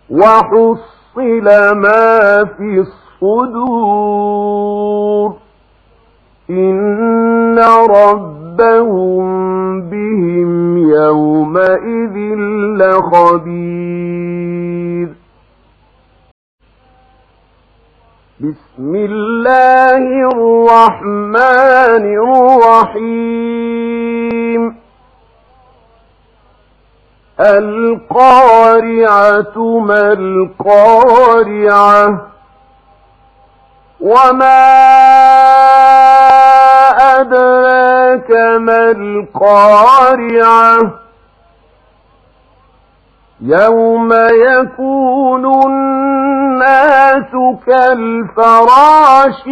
وحصل ما في الصدور إن ربهم بهم يومئذ لخبير. بسم الله الرحمن الرحيم. القارعة ما القارعة وما أدراك ما القارعة يوم يكون الناس كالفراش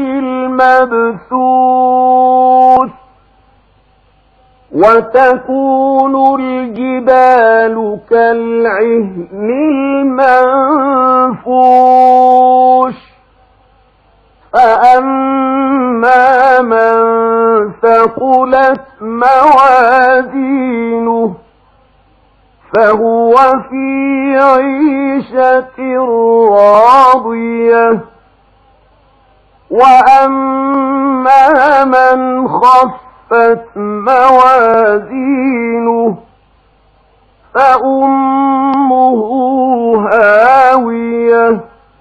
المبثوث وتكون الجبال كالعهن المنفوش فأما من ثقلت موازينه فهو في عيشة راضية وأما من خفت موازينه فأمه هاوية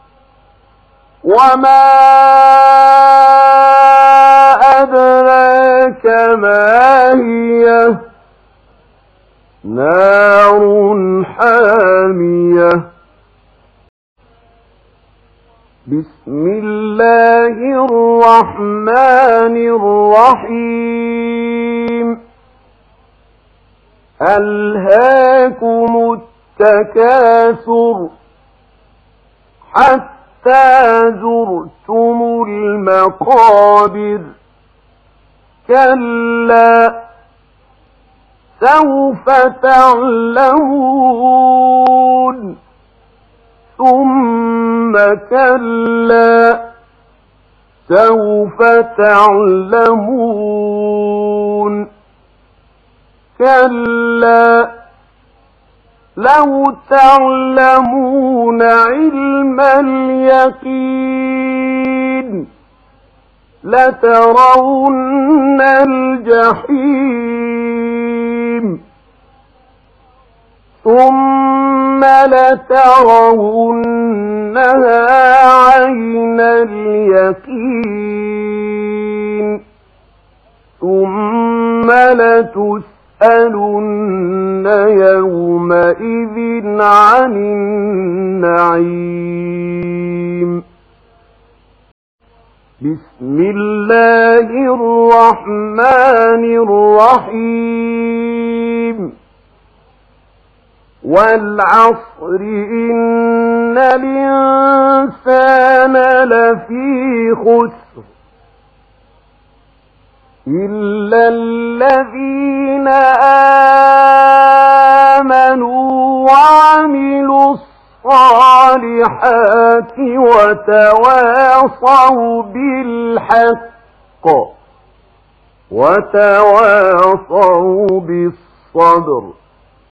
وما أدراك ما هي نار حامية. بسم الله الرحمن الرحيم. ألهاكم التكاثر حتى زرتم المقابر كلا سوف تعلمون ثم كلا سوف تعلمون كلا لو تعلمون علم اليقين لترون الجحيم ثم لترونها عين اليقين ثم لتسألن يومئذ عن النعيم. بسم الله الرحمن الرحيم. والعصر إن الإنسان لفي خسر إلا الذين آمنوا وعملوا الصالحات وتواصوا بالحق وتواصوا بالصبر